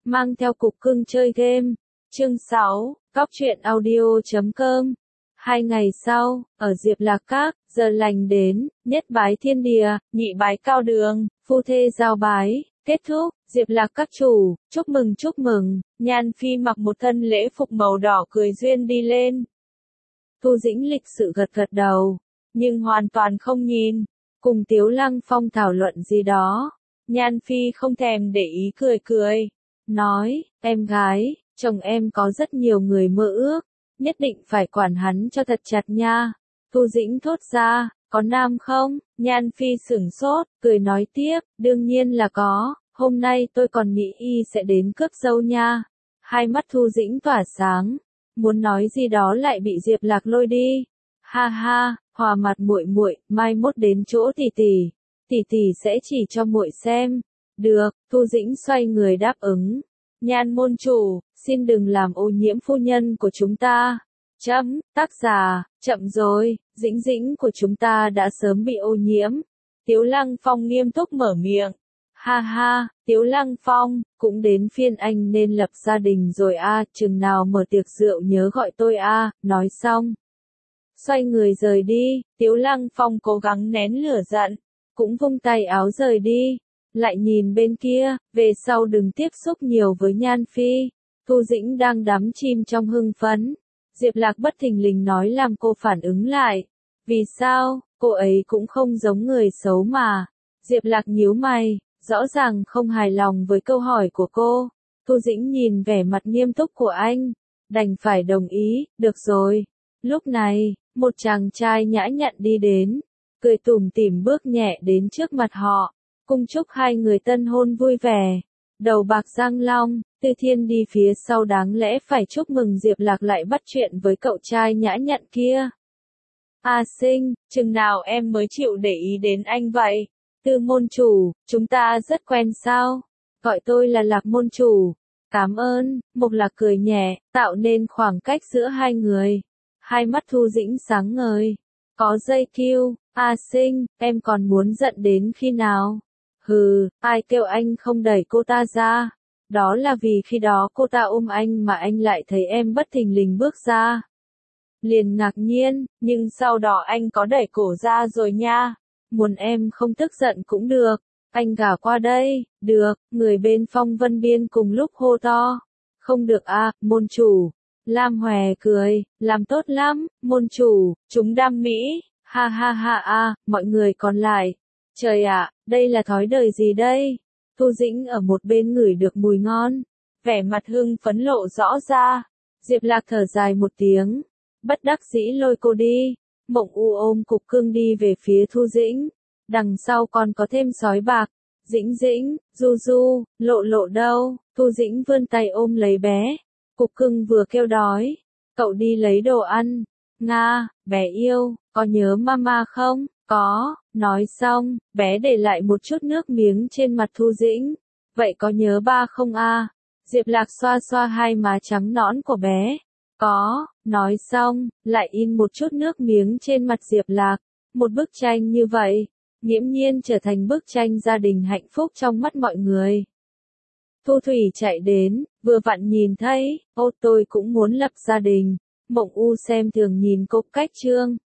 mang theo cục cưng chơi game. Chương 6, Cóc truyện audio.com. 2 ngày sau, ở Diệp Lạc Các, giờ lành đến, nhất bái thiên địa, nhị bái cao đường, phu thê giao bái, kết thúc. Diệp Lạc Các chủ, chúc mừng, Nhan Phi mặc một thân lễ phục màu đỏ cười duyên đi lên. Thu Dĩnh lịch sự gật đầu, nhưng hoàn toàn không nhìn, cùng Tiếu Lăng Phong thảo luận gì đó. Nhan Phi không thèm để ý cười, nói, em gái, chồng em có rất nhiều người mơ ước, nhất định phải quản hắn cho thật chặt nha. Thu Dĩnh thốt ra, có nam không? Nhan Phi sửng sốt, cười nói tiếp, đương nhiên là có, hôm nay tôi còn nghĩ y sẽ đến cướp dâu nha. Hai mắt Thu Dĩnh tỏa sáng, muốn nói gì đó lại bị Diệp Lạc lôi đi. Ha ha, hòa mặt muội, mai mốt đến chỗ tỷ tỷ sẽ chỉ cho muội xem. Được, Thu Dĩnh xoay người đáp ứng. Nhan môn chủ, xin đừng làm ô nhiễm phu nhân của chúng ta. Tác giả, chậm rồi, Dĩnh của chúng ta đã sớm bị ô nhiễm. Tiếu Lăng Phong nghiêm túc mở miệng. Ha ha, Tiếu Lăng Phong, cũng đến phiên anh nên lập gia đình rồi a, chừng nào mở tiệc rượu nhớ gọi tôi a. Nói xong, xoay người rời đi. Tiếu Lăng Phong cố gắng nén lửa giận, cũng vung tay áo rời đi. Lại nhìn bên kia, về sau đừng tiếp xúc nhiều với Nhan Phi. Thu Dĩnh đang đắm chìm trong hưng phấn. Diệp Lạc bất thình lình nói làm cô phản ứng lại. Vì sao, cô ấy cũng không giống người xấu mà. Diệp Lạc nhíu mày, rõ ràng không hài lòng với câu hỏi của cô. Thu Dĩnh nhìn vẻ mặt nghiêm túc của anh, đành phải đồng ý, được rồi. Lúc này, một chàng trai nhã nhặn đi đến, cười tủm tỉm bước nhẹ đến trước mặt họ, cung chúc hai người tân hôn vui vẻ. Đầu bạc răng long, Tư Thiên đi phía sau đáng lẽ phải chúc mừng Diệp Lạc lại bắt chuyện với cậu trai nhã nhặn kia. A Sinh, chừng nào em mới chịu để ý đến anh vậy? Tư môn chủ, chúng ta rất quen sao? Gọi tôi là Lạc môn chủ. Cảm ơn, Mộc Lạc cười nhẹ, tạo nên khoảng cách giữa hai người. Hai mắt Thu Dĩnh sáng ngời. Có dây kiêu, A Sinh, em còn muốn giận đến khi nào? Hừ, ai kêu anh không đẩy cô ta ra? Đó là vì khi đó cô ta ôm anh mà anh lại thấy em bất thình lình bước ra. Liền ngạc nhiên, nhưng sau đó anh có đẩy cổ ra rồi nha. Muốn em không tức giận cũng được. Anh gả qua đây, được, người bên Phong Vân Biên cùng lúc hô to. Không được a, môn chủ. Lam Hòe cười, làm tốt lắm, môn chủ, chúng đam mỹ, ha ha ha a, mọi người còn lại. Trời ạ, đây là thói đời gì đây? Thu Dĩnh ở một bên ngửi được mùi ngon, vẻ mặt hưng phấn lộ rõ ra. Diệp Lạc thở dài một tiếng, bất đắc dĩ lôi cô đi. Mộng U ôm cục cưng đi về phía Thu Dĩnh, đằng sau còn có thêm sói bạc. Dĩnh, Du, lộ đâu? Thu Dĩnh vươn tay ôm lấy bé. Cục cưng vừa kêu đói, cậu đi lấy đồ ăn. Nga, bé yêu, có nhớ mama không? Có, nói xong, bé để lại một chút nước miếng trên mặt Thu Dĩnh. Vậy có nhớ ba không a? Diệp Lạc xoa xoa hai má trắng nõn của bé. Có, nói xong, lại in một chút nước miếng trên mặt Diệp Lạc. Một bức tranh như vậy, nghiễm nhiên trở thành bức tranh gia đình hạnh phúc trong mắt mọi người. Thu Thủy chạy đến, vừa vặn nhìn thấy, ô tôi cũng muốn lập gia đình. Mộng U xem thường nhìn cô cách trương.